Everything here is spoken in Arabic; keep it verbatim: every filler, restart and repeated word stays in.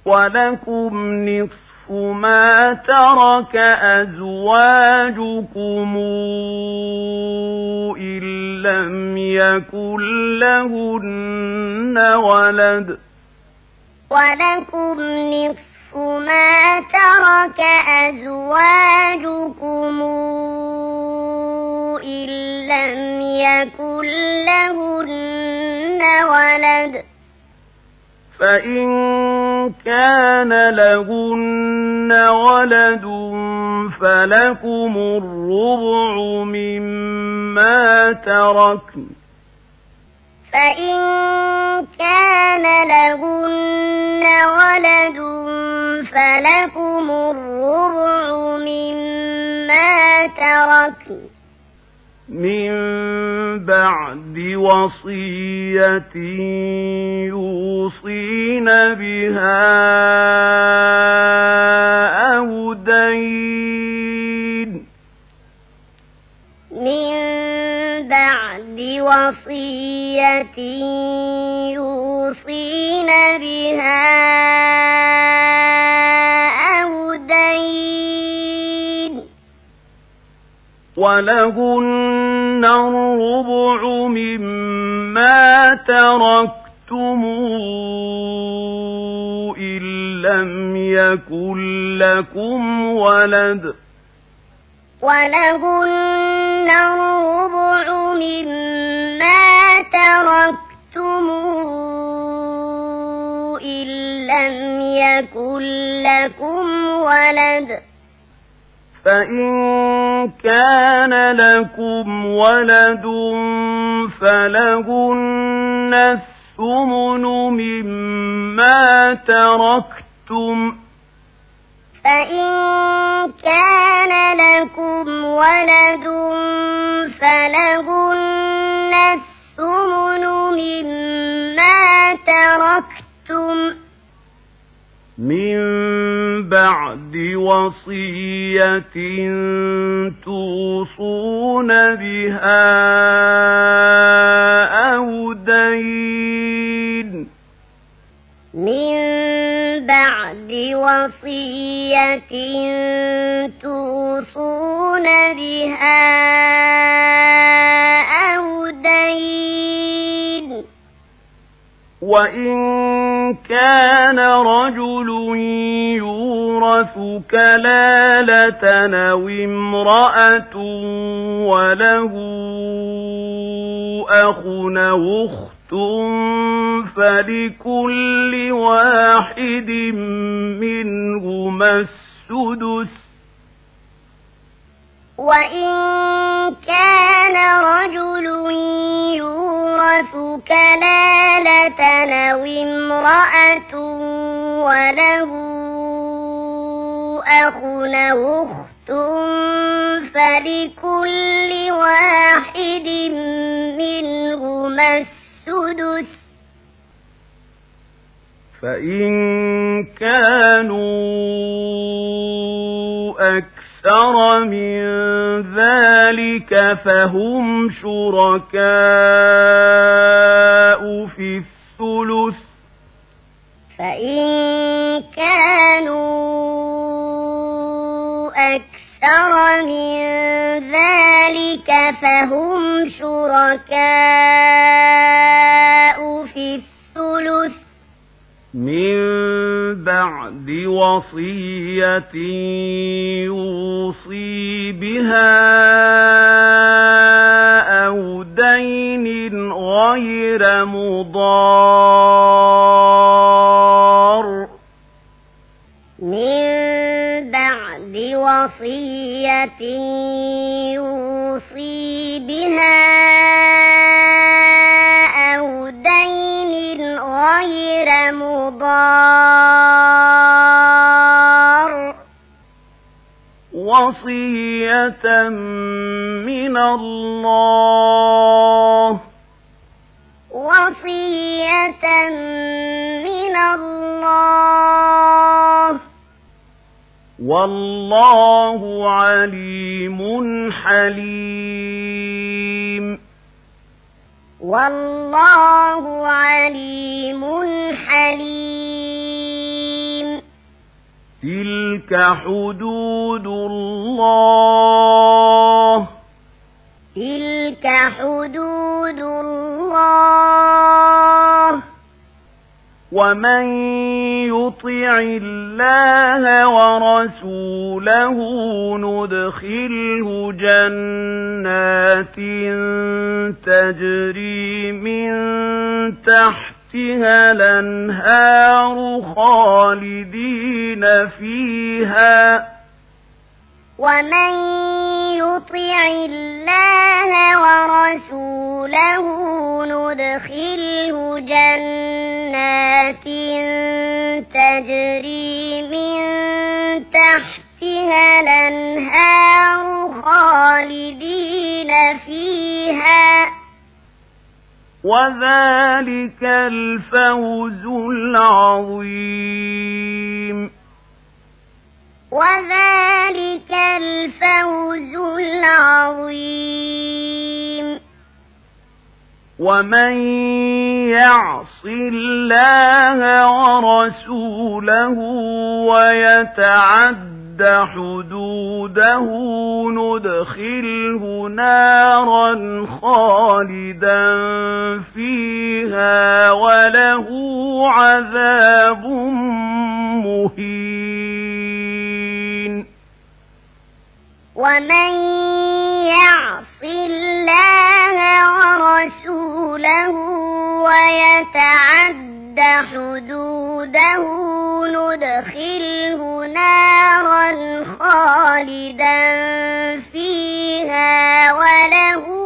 ولكم نصف ما ترك أزواجكم إن لم يكن لهن ولد ولكم نصف ما ترك أزواجكم إن لم يكن لهن ولد فإن كان لهن ولد فلكم الربع مما تركن فإن كان لهن ولد فلكم الربع مما تركن من بعد وصية يوصين بها أو دين من بعد وصية يوصين بها أو دين ولهن الربع مما تركتم إن لم يكن لكم ولد ولهن الربع مما تركتم إن لم يكن لكم ولد فإن كان لكم ولد فلهن الثمن مما تركتم فإن كان لكم ولد فلهن الثمن مما تركتم من بعد وصية توصون بها أو دين من بعد وصية توصون بها أو دين وإن كان رجل يورث كلالة أو امرأة وله أخ أو أخت فلكل واحد منهما السدس وإن كان رجل يورث كلالة أو امرأة وله أخ أو أخت فلكل واحد منهما السدس فإن كانوا أكثر من ذلك فهم شركاء في الثلث فإن كانوا أكثر من ذلك فهم شركاء في الثلث من بعد وصية يوصي بها أو دين غير مضار من بعد وصية يوصي بها أو دين غير مضار وصية من الله وصية من الله والله عليم حليم والله عليم حليم تلك حدود الله تلك حدود الله ومن يطع الله ورسوله ندخله جنات تجري من تحتها الأنهار خالدين فيها ومن يطع الله ورسوله ندخله جنات تجري من تحتها الأنهار خالدين فيها وذلك الفوز العظيم وذلك الفوز العظيم ومن يعص الله ورسوله ويتعد حدوده ندخله نارا خالدا فيها وله عذاب مهين ومن يعص الله ورسوله ويتعد حدوده ندخله نارا خالدا فيها وله